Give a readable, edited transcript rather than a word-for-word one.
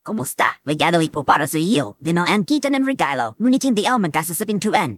Kumusta? Regalo po para sa iyo. Dinaan kita ng regalo, ngunit hindi ako magkasasabing tuan.